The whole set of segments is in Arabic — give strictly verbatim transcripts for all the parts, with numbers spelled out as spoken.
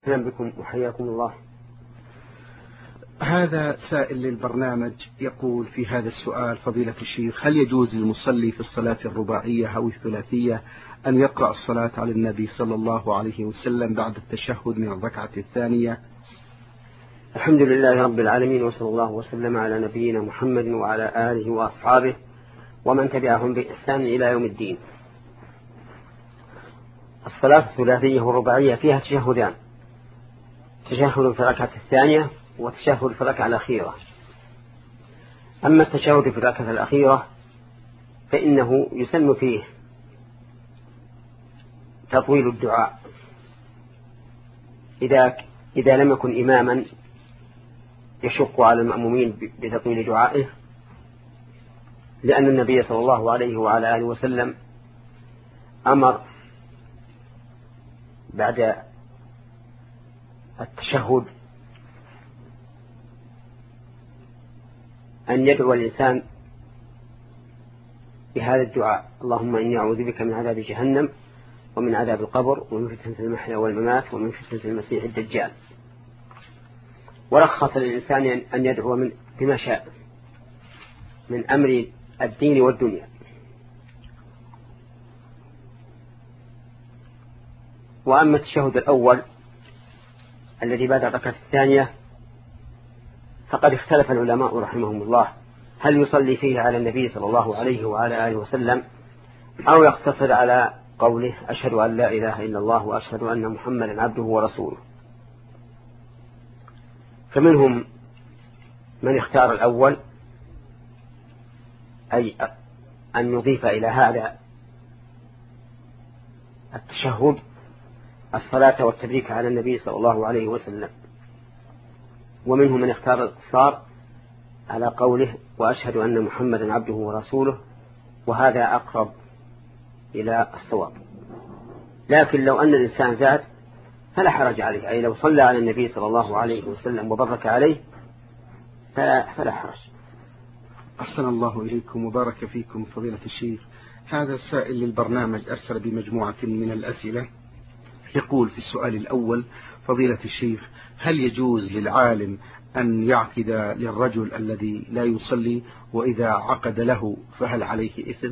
أهلا بكم وحياكم الله. هذا سائل للبرنامج يقول في هذا السؤال: فضيلة الشيخ، هل يجوز للمصلي في الصلاة الرباعية أو الثلاثية أن يقرأ الصلاة على النبي صلى الله عليه وسلم بعد التشهد من الركعة الثانية؟ الحمد لله رب العالمين، وصلى الله وسلم على نبينا محمد وعلى آله وأصحابه ومن تبعهم بإحسان إلى يوم الدين. الصلاة الثلاثية والرباعية فيها تشهدان: تشهد في الركعة الثانية وتشهد في الركعة الأخيرة. أما التشهد في الركعة الأخيرة فإنه يسن فيه تطويل الدعاء إذا إذا لم يكن إماما يشق على المأمومين بتطويل دعائه، لأن النبي صلى الله عليه وعلى آله وسلم أمر بعد التشهد أن يدعو الإنسان بهذا الدعاء: اللهم إني أعوذ بك من عذاب جهنم ومن عذاب القبر ومن فتنة المحيا والممات ومن فتنة المسيح الدجال. ورخص للإنسان أن يدعو من بما شاء من أمر الدين والدنيا. وأما التشهد الأول الذي بعد الركعة الثانية فقد اختلف العلماء رحمهم الله هل يصلي فيه على النبي صلى الله عليه وعلى آله وسلم أو يقتصر على قوله أشهد أن لا إله إلا الله وأشهد أن محمدا عبده ورسوله. فمنهم من اختار الأول، أي أن يضيف إلى هذا التشهد الصلاة والتبريك على النبي صلى الله عليه وسلم. ومنهم من اختار الاقتصار على قوله وأشهد أن محمدا عبده ورسوله، وهذا أقرب إلى الصواب. لكن لو أن الإنسان زاد فلا حرج عليه، أي لو صلى على النبي صلى الله عليه وسلم وبرك عليه فلا, فلا حرج. أحسن الله إليكم وبارك فيكم فضيلة الشيخ. هذا السائل للبرنامج أرسل بمجموعة من الأسئلة، يقول في السؤال الأول: فضيلة الشيخ، هل يجوز للعالم أن يعقد للرجل الذي لا يصلي، وإذا عقد له فهل عليه إثم؟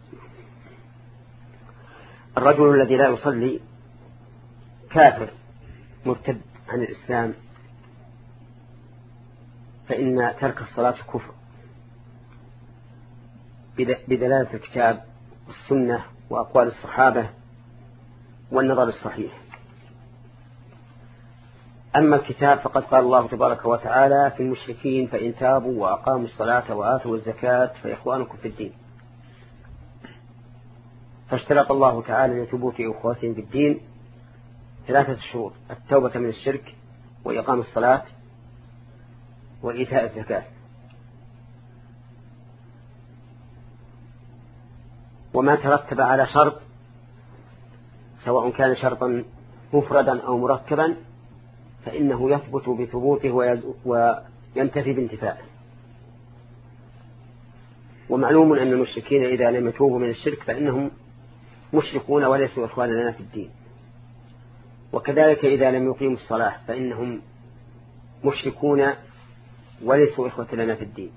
الرجل الذي لا يصلي كافر مرتد عن الإسلام، فإن ترك الصلاة كفر بدلالة الكتاب والسنة وأقوال الصحابة والنظر الصحيح. أما الكتاب فقد قال الله تبارك وتعالى في المشركين: فإن تابوا وأقاموا الصلاة وآتوا الزكاة فإخوانكم في الدين. فاشترط الله تعالى لثبوت إخوتهم في الدين ثلاثة شروط: التوبة من الشرك وإقام الصلاة وإيتاء الزكاة. وما ترتب على شرط سواء كان شرطا مفردا أو مركبا فإنه يثبت بثبوته وينتفي بانتفاعه. ومعلوم أن المشركين إذا لم يتوبوا من الشرك فإنهم مشركون وليسوا إخوانا لنا في الدين. وكذلك إذا لم يقيموا الصلاة فإنهم مشركون وليسوا إخوة لنا في الدين.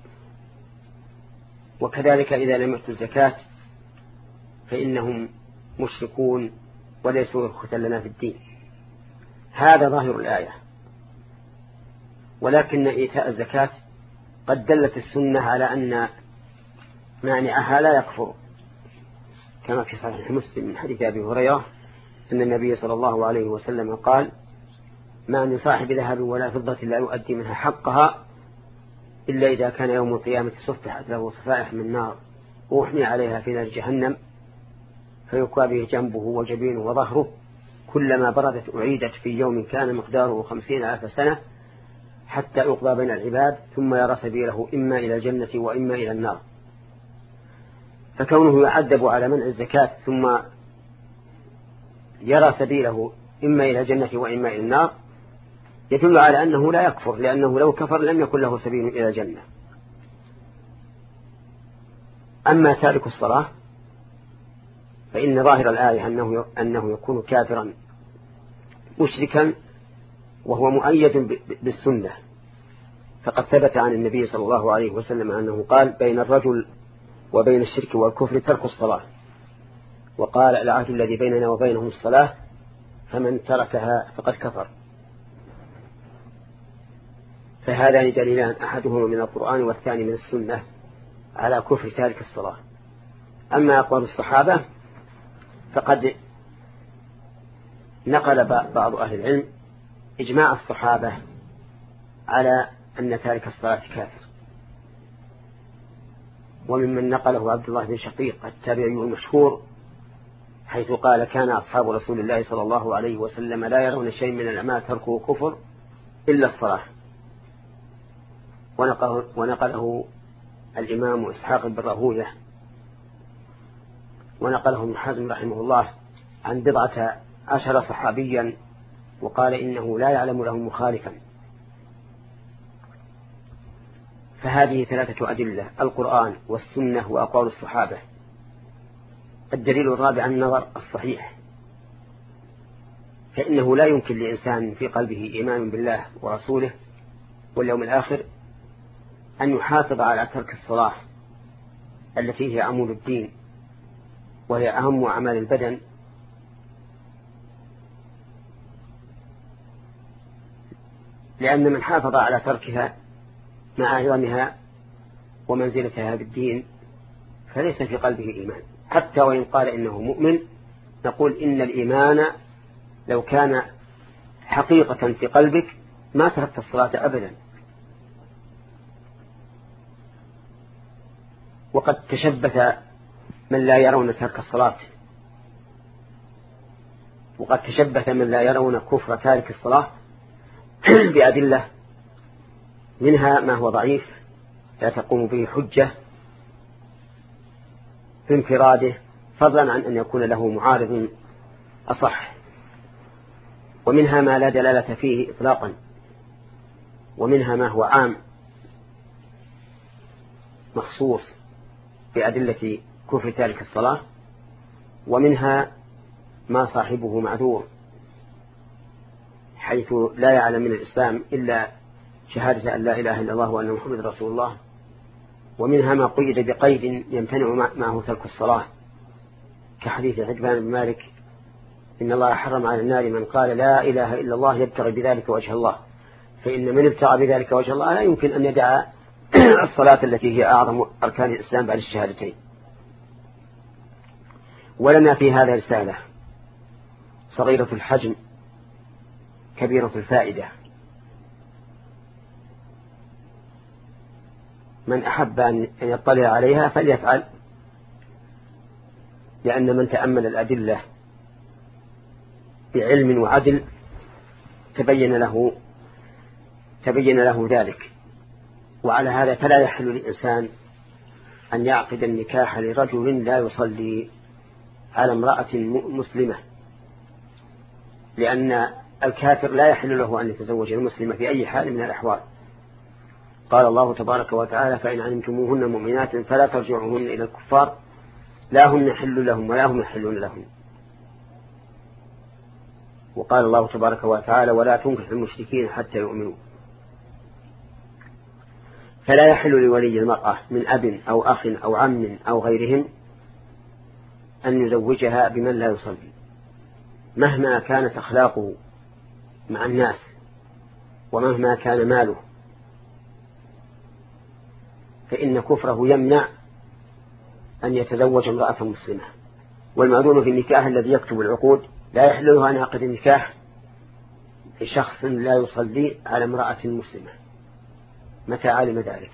وكذلك إذا لم يؤتوا الزكاة فإنهم مشركون وليسوا إخوة لنا في الدين. هذا ظاهر الآية. ولكن إيتاء الزكاة قد دلت السنة على أن مانعها لا يكفر، كما في صحيح مسلم من حديث أبي هريرة أن النبي صلى الله عليه وسلم قال: ما من صاحب ذهب ولا فضة لا يؤدي منها حقها إلا إذا كان يوم القيامة صفحت له صفائح من نار وأحمي عليها في نار جهنم فيكوى به جنبه وجبينه وظهره، كلما بردت أعيدت في يوم كان مقداره خمسين ألف سنة حتى يقضى بين العباد ثم يرى سبيله إما إلى الجنة وإما إلى النار. فكونه يعذب على منع الزكاة ثم يرى سبيله إما إلى الجنة وإما إلى النار يدل على أنه لا يكفر، لأنه لو كفر لم يكن له سبيل إلى الجنة. أما تارك الصلاة فإن ظاهر الآية أنه أنه يكون كافرا مشركا وهو مؤيد بالسنة، فقد ثبت عن النبي صلى الله عليه وسلم أنه قال بين الرجل وبين الشرك والكفر ترك الصلاة، وقال العهد الذي بيننا وبينهم الصلاة فمن تركها فقد كفر. فهذان دليلان، أحدهما من القرآن والثاني من السنة على كفر تارك الصلاة. أما أقوال الصحابة فقد نقل بعض أهل العلم إجماع الصحابة على أن تارك الصلاة كافر، وممن نقله عبد الله بن شقيق التابعي المشهور، حيث قال كان أصحاب رسول الله صلى الله عليه وسلم لا يرون شيء من الأعمال تركه كفر إلا الصلاة. ونقله, ونقله الإمام إسحاق بن راهويه، ونقله ابن حزم رحمه الله عن بضعة عشر صحابيا، وقال إنه لا يعلم له مخالفا. فهذه ثلاثة أدلة: القرآن والسنة وأقوال الصحابة. الدليل الرابع النظر الصحيح، فإنه لا يمكن لإنسان في قلبه إيمان بالله ورسوله واليوم الآخر أن يحافظ على ترك الصلاة التي هي عمود الدين وهي أهم أعمال البدن، لأن من حافظ على تركها مع عظمها ومنزلتها بالدين فليس في قلبه إيمان. حتى وإن قال إنه مؤمن نقول إن الإيمان لو كان حقيقة في قلبك ما تركت الصلاة أبدا. وقد تشبث من لا يرون ترك الصلاة، وقد تشبث من لا يرون كفر تارك الصلاة بأدلة، منها ما هو ضعيف لا تقوم به حجة في انفراده، فضلا عن أن يكون له معارض أصح، ومنها ما لا دلالة فيه إطلاقا، ومنها ما هو عام مخصوص بأدلة كفر تارك الصلاة، ومنها ما صاحبه معذور حيث لا يعلم من الإسلام إلا شهادة أن لا إله إلا الله وأن محمد رسول الله، ومنها ما قيد بقيد يمتنع معه ترك الصلاة كحديث عتبان بن مالك إن الله حرم على النار من قال لا إله إلا الله يبتغي بذلك وجه الله، فإن من ابتغى بذلك وجه الله لا يمكن أن يدع الصلاة التي هي أعظم أركان الإسلام بعد الشهادتين. ولنا في هذا رسالة صغيرة الحجم كبيرة الفائدة، من أحب أن يطلع عليها فليفعل، لأن من تأمل الأدلة بعلم وعدل تبين له تبين له ذلك. وعلى هذا فلا يحل للإنسان أن يعقد النكاح لرجل لا يصلي على امرأة مسلمة، لأن الكافر لا يحل له أن يتزوج المسلمة في أي حال من الأحوال. قال الله تبارك وتعالى فإن علمتموهن مؤمنات فلا ترجعوهن إلى الكفار لا هم يحل لهم ولا هم يحلون لهم. وقال الله تبارك وتعالى ولا تنكح المشركين حتى يؤمنوا. فلا يحل لولي المرأة من أب أو أخ أو عم أو غيرهم أن يزوجها بمن لا يصلي مهما كانت أخلاقه مع الناس ومهما كان ماله، فإن كفره يمنع أن يتزوج امرأة مسلمة. والمعذور في النكاح الذي يكتب العقود لا يحل له أن يعقد النكاح في شخص لا يصلي على امرأة مسلمة متى علم ذلك.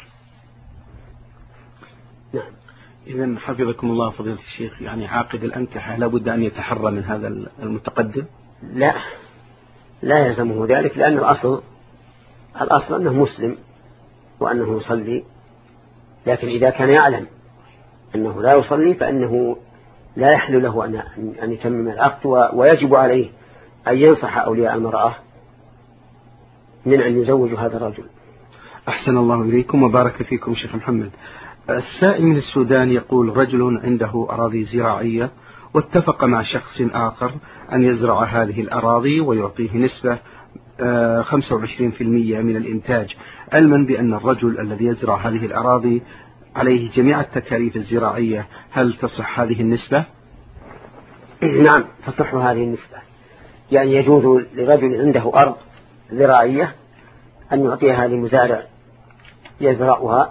نعم. إذن حفظكم الله فضيلة الشيخ، يعني عاقد الأنكحة لابد أن يتحرى من هذا المتقدم؟ لا لا يلزمه ذلك، لأن الأصل الأصل أنه مسلم وأنه يصلي، لكن إذا كان يعلم أنه لا يصلي فإنه لا يحل له أن يتمم العقد، ويجب عليه أن ينصح أولياء المرأة من أن يزوجوا هذا الرجل. أحسن الله إليكم وبارك فيكم شيخ محمد. السائل من السودان يقول رجل عنده أراضي زراعية واتفق مع شخص آخر أن يزرع هذه الأراضي ويعطيه نسبة خمسة وعشرين بالمئة من الإنتاج، علما بأن الرجل الذي يزرع هذه الأراضي عليه جميع التكاليف الزراعية، هل تصح هذه النسبة؟ نعم تصح هذه النسبة، يعني يجوز لرجل عنده أرض زراعية أن يعطيها لمزارع يزرعها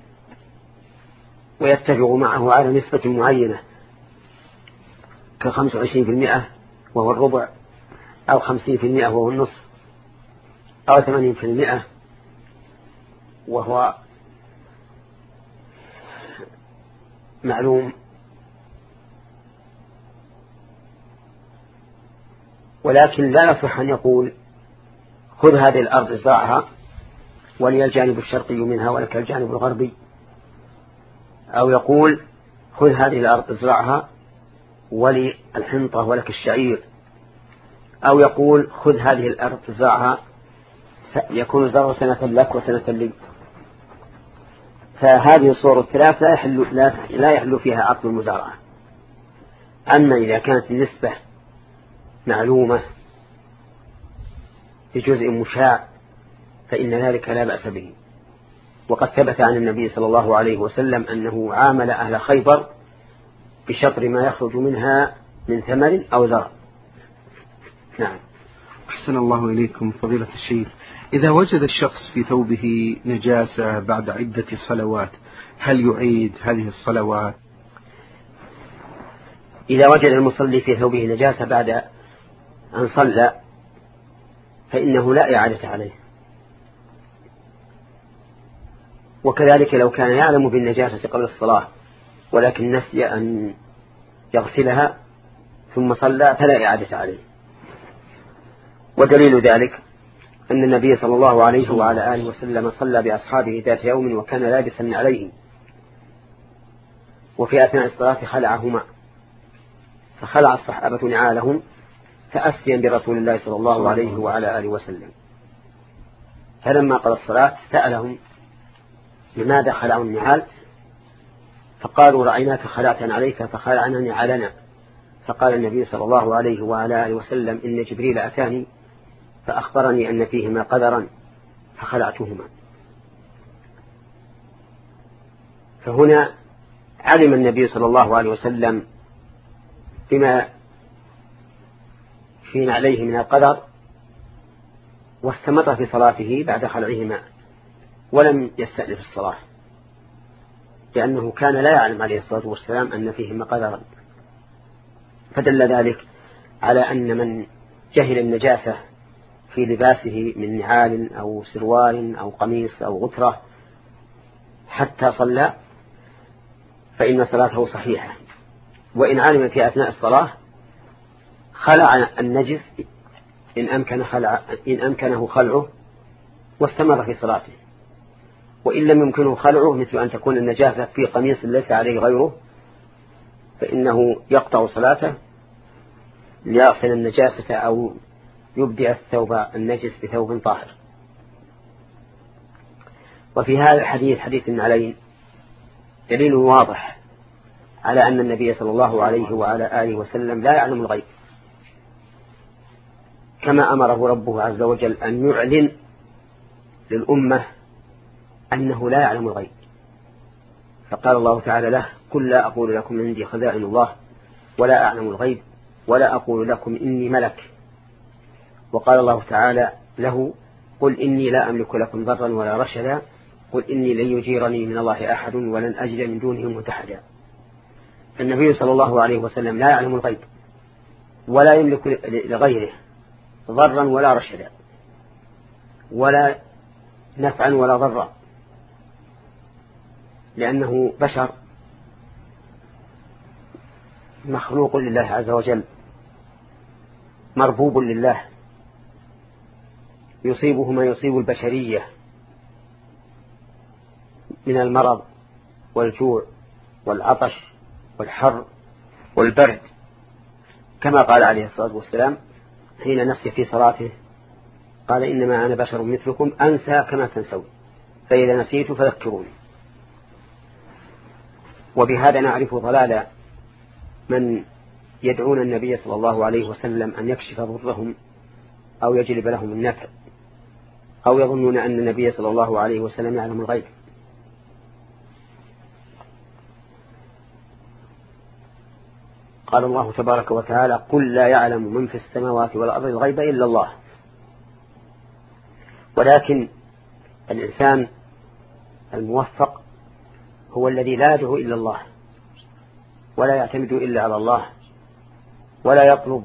ويتفق معه على نسبة معينة كخمس وعشرين بالمئة وهو الربع، أو خمسين بالمئة وهو النصف، أو ثمانين بالمئة وهو معلوم. ولكن لا يصح أن يقول خذ هذه الأرض ازرعها ولي الجانب الشرقي منها ولك الجانب الغربي، أو يقول خذ هذه الأرض ازرعها ولي الحنطة ولك الشعير، أو يقول خذ هذه الأرض ازرعها يكون الزرع سنة لك وسنة لي. فهذه الصور الثلاث لا يحل, لا يحل فيها عقد المزارعة. أما إذا كانت النسبة معلومة بجزء مشاع فإن ذلك لا بأس به. وقد ثبت عن النبي صلى الله عليه وسلم أنه عامل أهل خيبر بشطر ما يخرج منها من ثمر أو زرع. نعم. أحسن الله إليكم فضيلة الشيخ، إذا وجد الشخص في ثوبه نجاسة بعد عدة صلوات هل يعيد هذه الصلوات؟ إذا وجد المصلي في ثوبه نجاسة بعد أن صلى فإنه لا إعادة عليه. وكذلك لو كان يعلم بالنجاسة قبل الصلاة ولكن نسي أن يغسلها ثم صلى فلا إعادة عليه. ودليل ذلك أن النبي صلى الله عليه وعلى آله وسلم صلى بأصحابه ذات يوم وكان لابسا عليهم، وفي أثناء الصلاة خلعهما، فخلع الصحابة نعالهم تأسيا برسول الله صلى الله عليه وعلى آله وسلم. فلما قضى الصلاة سألهم لماذا خلعوا النعال؟ فقالوا رأيناك خلعتنا عليك فخلعنا نعالنا. فقال النبي صلى الله عليه وعلى آله وسلم إن جبريل أتاني فأخبرني أن فيهما قدرا فخلعتهما. فهنا علم النبي صلى الله عليه وسلم بما في عليه من القدر واستمر في صلاته بعد خلعهما ولم يستأنف الصلاة، لأنه كان لا يعلم عليه الصلاة والسلام أن فيهما قدرا. فدل ذلك على أن من جهل النجاسة في لباسه من نعال أو سروال أو قميص أو غترة حتى صلى فإن صلاته صحيحة. وإن علم في أثناء الصلاة خلع النجس إن أمكن خلع إن أمكنه خلعه واستمر في صلاته، وإن لم يمكنه خلعه مثل أن تكون النجاسة في قميص ليس عليه غيره فإنه يقطع صلاته ليصل النجاسة أو يبدع الثوب النجس بثوب طاهر. وفي هذا الحديث حديث النعلين دليل واضح على أن النبي صلى الله عليه وعلى آله وسلم لا يعلم الغيب، كما أمره ربه عز وجل أن يعلن للأمة أنه لا يعلم الغيب. فقال الله تعالى له قل لا أقول لكم عندي خزائن الله ولا أعلم الغيب ولا أقول لكم إني ملك. وقال الله تعالى له قل إني لا أملك لكم ضرا ولا رشدا قل إني لن يجيرني من الله أحد ولن أجد من دونه ملتحدا. النبي صلى الله عليه وسلم لا يعلم الغيب ولا يملك لغيره ضرا ولا رشدا ولا نفعا ولا ضرا، لأنه بشر مخلوق لله عز وجل مربوب لله يصيبه ما يصيب البشرية من المرض والجوع والعطش والحر والبرد، كما قال عليه الصلاة والسلام حين نسي في صلاته قال إنما أنا بشر مثلكم أنسى كما تنسون فإذا نسيت فذكروني. وبهذا نعرف ضلال من يدعون النبي صلى الله عليه وسلم أن يكشف ضرهم أو يجلب لهم النفع، أو يظنون أن النبي صلى الله عليه وسلم يعلم الغيب. قال الله تبارك وتعالى: قل لا يعلم من في السماوات والأرض الغيب إلا الله. ولكن الإنسان الموفق هو الذي لا يدعو إلا الله، ولا يعتمد إلا على الله، ولا يطلب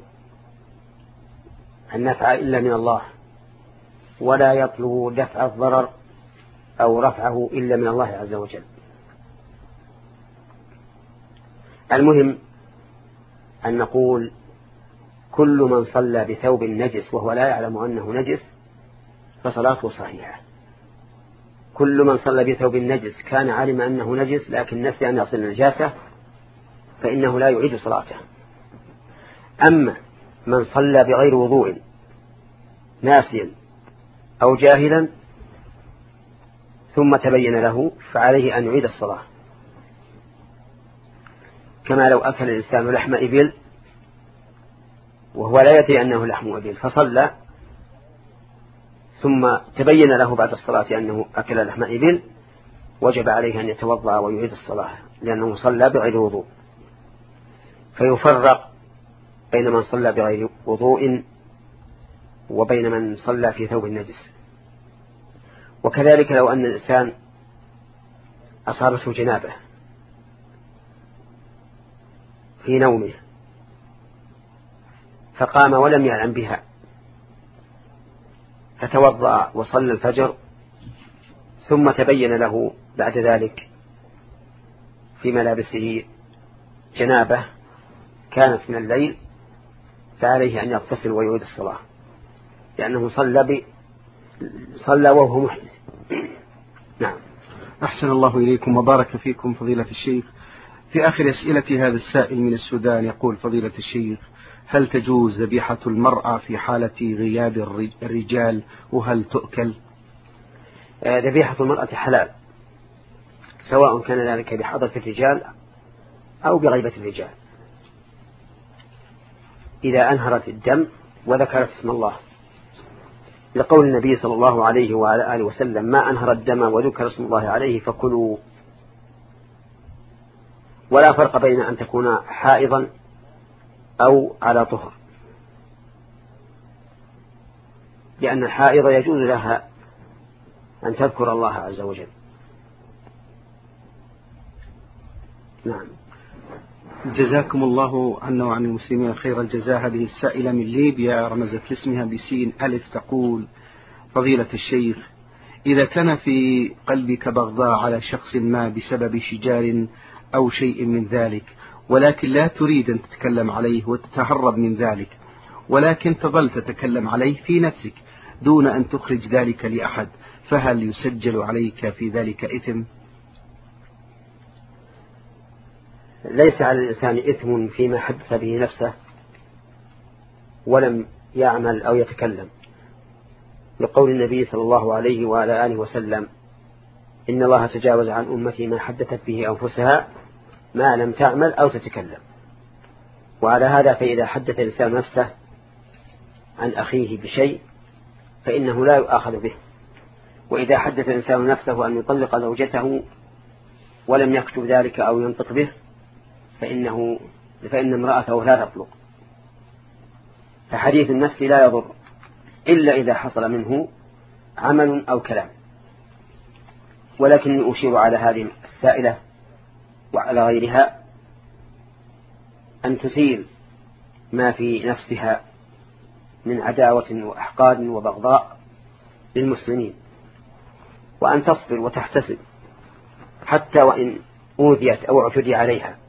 النفع إلا من الله، ولا يطلب دفع الضرر أو رفعه إلا من الله عز وجل. المهم أن نقول: كل من صلى بثوب نجس وهو لا يعلم أنه نجس فصلاته صحيحة. كل من صلى بثوب نجس كان علم أنه نجس لكن نسي أن يصل النجاسة فإنه لا يعيد صلاته. أما من صلى بغير وضوء ناسيا أو جاهلا ثم تبين له فعليه أن يعيد الصلاة، كما لو أكل الإنسان لحم إبل وهو لا يدري أنه لحم إبل فصلى ثم تبين له بعد الصلاة أنه أكل لحم إبل، وجب عليه أن يتوضأ ويعيد الصلاة لأنه صلى بغير وضوء. فيفرق بين من صلى بغير وضوء وبين من صلى في ثوب النجس. وكذلك لو أن الإنسان أصابته جنابه في نومه فقام ولم يعلم بها فتوضأ وصلى الفجر ثم تبين له بعد ذلك في ملابسه جنابه كانت من الليل، فعليه أن يغتسل ويعيد الصلاة لأنه صلى ب... صلى وهو محدث. نعم. أحسن الله إليكم وبارك فيكم فضيلة الشيخ. في آخر أسئلة هذا السائل من السودان يقول: فضيلة الشيخ، هل تجوز ذبيحة المرأة في حالة غياب الرجال وهل تؤكل؟ ذبيحة المرأة حلال سواء كان ذلك بحضرة الرجال أو بغيبة الرجال، إذا أنهرت الدم وذكرت اسم الله، لقول النبي صلى الله عليه وعلى آله وسلم: ما أنهر الدم وذكر اسم الله عليه فكلوا. ولا فرق بين أن تكون حائضا أو على طهر، لأن الحائض يجوز لها أن تذكر الله عز وجل. نعم. جزاكم الله عنا وعن المسلمين خير الجزاء. هذه السائلة من ليبيا رمزت لاسمها بسين ألف تقول: فضيلة الشيخ، إذا كان في قلبك بغضاء على شخص ما بسبب شجار أو شيء من ذلك، ولكن لا تريد أن تتكلم عليه وتتهرب من ذلك، ولكن تظل تتكلم عليه في نفسك دون أن تخرج ذلك لأحد، فهل يسجل عليك في ذلك إثم؟ ليس على الإنسان إثم فيما حدث به نفسه ولم يعمل أو يتكلم، لقول النبي صلى الله عليه وعلى آله وسلم: إن الله تجاوز عن أمتي ما حدثت به أنفسها ما لم تعمل أو تتكلم. وعلى هذا فإذا حدث الإنسان نفسه عن أخيه بشيء فإنه لا يؤاخذ به، وإذا حدث الإنسان نفسه أن يطلق زوجته ولم يكتب ذلك أو ينطق به فإنه فإن امرأته لا تطلق. فحديث النفس لا يضر إلا إذا حصل منه عمل أو كلام. ولكن أشير على هذه السائلة وعلى غيرها أن تسيل ما في نفسها من عداوة وأحقاد وبغضاء للمسلمين، وأن تصبر وتحتسب حتى وإن أوذيت أو اعتدي عليها،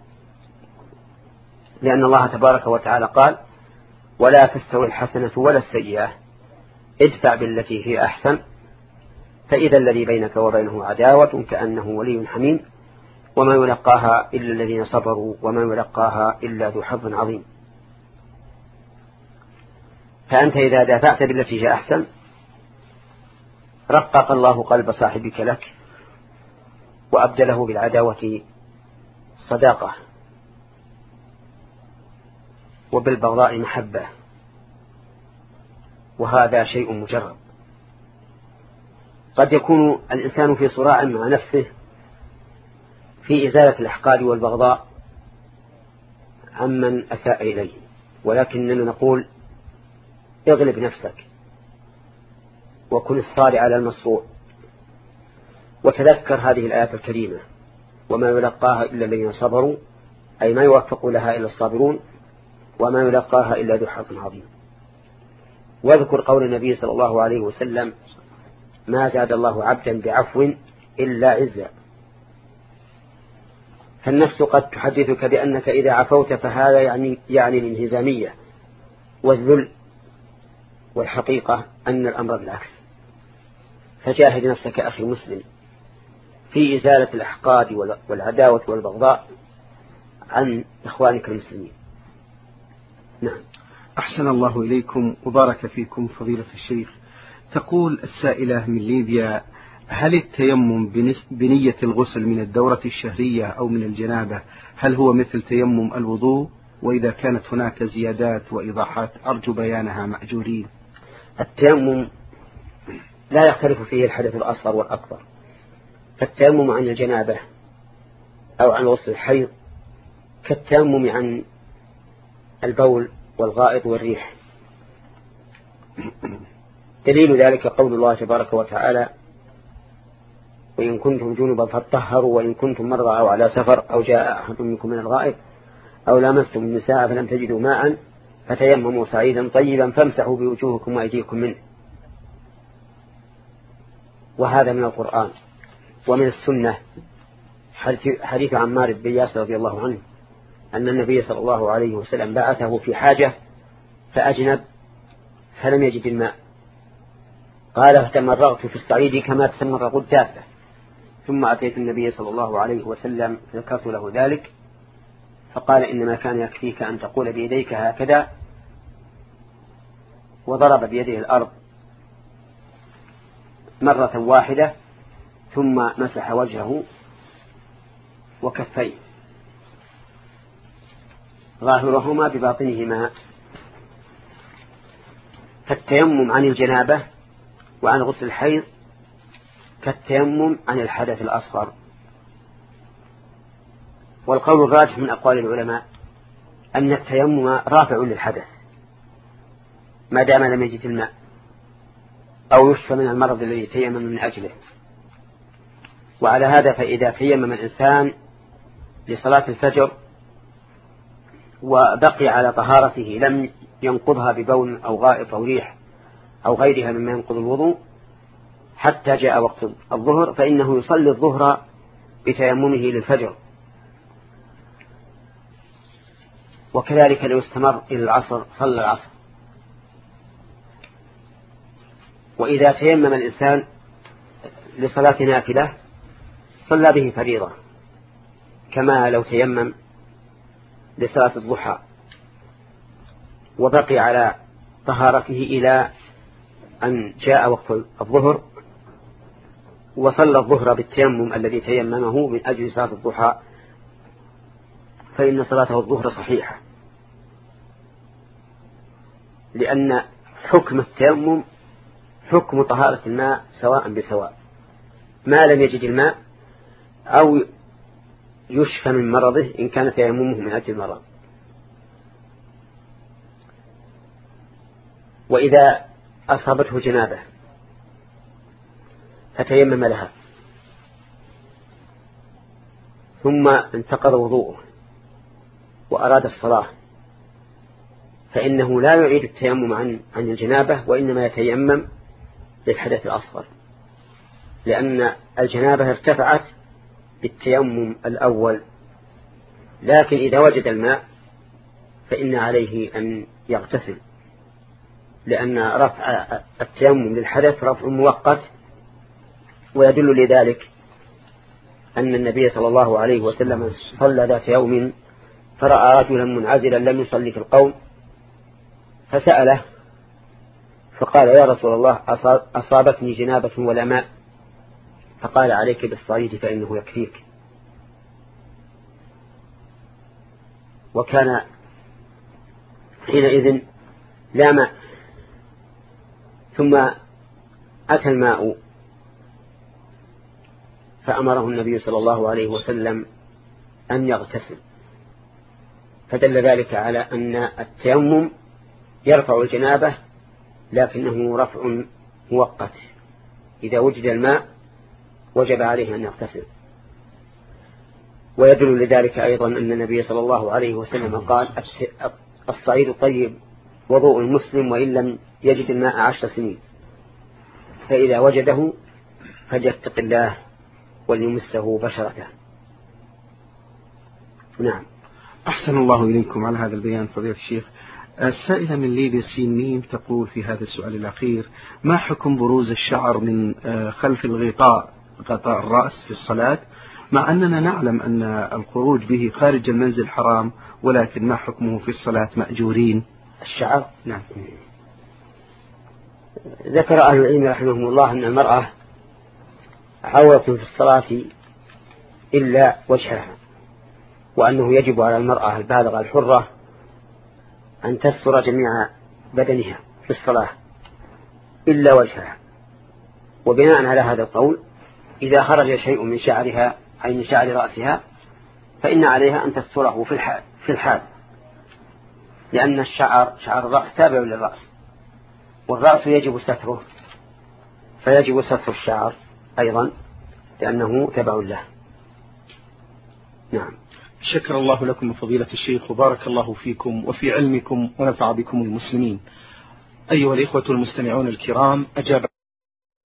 لأن الله تبارك وتعالى قال: ولا تستوي الحسنة ولا السيئة ادفع بالتي هي أحسن فإذا الذي بينك وبينه عداوة كأنه ولي حميم وما يلقاها إلا الذين صبروا وما يلقاها إلا ذو حظ عظيم. فأنت إذا دافعت بالتي هي أحسن رقق الله قلب صاحبك لك وأبدله بالعداوة صداقة وبالبغضاء محبة، وهذا شيء مجرد. قد يكون الإنسان في صراع مع نفسه في إزالة الأحقاد والبغضاء عمن أساء إليه، ولكننا نقول اغلب نفسك وكن الصارع على المصروع، وتذكر هذه الآيات الكريمة: وما يلقاها إلا الذين صبروا، أي ما يوفق لها إلا الصابرون، وما يلقاها إلا ذو حظ عظيم. واذكر قول النبي صلى الله عليه وسلم: ما زاد الله عبدا بعفو إلا عزا. فالنفس قد تحدثك بأنك إذا عفوت فهذا يعني, يعني الانهزامية والذل، والحقيقة أن الأمر بالعكس. فجاهد نفسك أخي المسلم في إزالة الأحقاد والعداوة والبغضاء عن إخوانك المسلمين. نعم. أحسن الله إليكم وبارك فيكم فضيلة الشيخ. تقول السائلة من ليبيا: هل التيمم بنية الغسل من الدورة الشهرية أو من الجنابة هل هو مثل تيمم الوضوء؟ وإذا كانت هناك زيادات وإيضاحات أرجو بيانها مأجورين. التيمم لا يختلف فيه الحدث الأصغر والأكبر، فالتيمم عن الجنابة أو عن غسل الحيض كالتيمم عن البول والغائط والريح. دليل ذلك قول الله تبارك وتعالى: وإن كنتم جنبا فاطهروا وإن كنتم مرضى أو على سفر أو جاء أحد منكم من الغائط أو لامستم النساء فلم تجدوا ماء فتيمموا سعيدا طيبا فامسحوا بوجوهكم وأيديكم منه. وهذا من القرآن ومن السنة. حديث عمار بن ياسر رضي الله عنه أن النبي صلى الله عليه وسلم بعثه في حاجة فأجنب فلم يجد الماء، قال: فتمرغت في الصعيد كما تتمرغ الدابة، ثم أتيت النبي صلى الله عليه وسلم ذكرت له ذلك فقال: إنما كان يكفيك أن تقول بيديك هكذا، وضرب بيده الأرض مرة واحدة ثم مسح وجهه وكفيه ظاهرهما بباطنهما. فالتيمم عن الجنابة وعن غسل الحيض كالتيمم عن الحدث الأصغر. والقول الراجح من أقوال العلماء أن التيمم رافع للحدث ما دام لم يجد الماء أو يشفى من المرض الذي تيمم من أجله. وعلى هذا فإذا تيمم الإنسان لصلاة الفجر وبقي على طهارته لم ينقضها ببول أو غائط أو ريح أو غيرها مما ينقض الوضوء حتى جاء وقت الظهر، فإنه يصلي الظهر بتيممه للفجر. وكذلك لو استمر إلى العصر صلى العصر. وإذا تيمم الإنسان لصلاة نافلة صلى به فريضة، كما لو تيمم لصلاة الضحى وبقي على طهارته إلى أن جاء وقت الظهر وصلى الظهر بالتيمم الذي تيممه من أجل صلاة الضحى، فإن صلاته الظهر صحيحة، لأن حكم التيمم حكم طهارة الماء سواء بسواء، ما لم يجد الماء أو يشفى من مرضه إن كان تيممه من أجل المرض. وإذا أصابته جنابة فتيمم لها ثم انتقض وضوءه وأراد الصلاة فإنه لا يعيد التيمم عن عن الجنابة، وإنما يتيمم للحدث الأصغر، لأن الجنابة ارتفعت بالتيمم الأول. لكن إذا وجد الماء فإن عليه أن يغتسل، لأن رفع التيمم للحدث رفع مؤقت. ويدل لذلك أن النبي صلى الله عليه وسلم صلى ذات يوم فرأى رجلا منعزلا لم يصلي في القوم فسأله فقال: يا رسول الله أصابتني جنابة ولا ماء، فقال: عليك بالصعيد فإنه يكفيك. وكان حينئذ لا ماء ثم أتى الماء فأمره النبي صلى الله عليه وسلم أن يغتسل، فدل ذلك على أن التيمم يرفع الجنابة لكنه رفع مؤقت، إذا وجد الماء وجب عليه أن يغتسل. ويدل لذلك أيضا أن النبي صلى الله عليه وسلم قال الصعيد الطيب وضوء المسلم وإن لم يجد الماء عشر سنين، فإذا وجده فليتق الله وليمسه بشرته. نعم. أحسن الله إليكم على هذا البيان فضيلة الشيخ. السائلة من ليبيا سين ميم تقول في هذا السؤال الأخير: ما حكم بروز الشعر من خلف الغطاء غطاء الرأس في الصلاة، مع أننا نعلم أن الخروج به خارج المنزل حرام، ولكن ما حكمه في الصلاة مأجورين؟ الشعر؟ نعم. ذكر أهل العلم رحمهم الله أن المرأة عورة في الصلاة إلا وجهها، وأنه يجب على المرأة البالغة الحرة أن تستر جميع بدنها في الصلاة إلا وجهها. وبناء على هذا القول إذا خرج شيء من شعرها أي من شعر رأسها فإن عليها أن تستره في الحال, في الحال لأن الشعر شعر الرأس تابع للرأس، والرأس يجب ستره، فيجب ستر الشعر أيضا لأنه تبع له. نعم. شكر الله لكم فضيلة الشيخ وبارك الله فيكم وفي علمكم ونفع بكم المسلمين. أيها الإخوة المستمعون الكرام، أجاب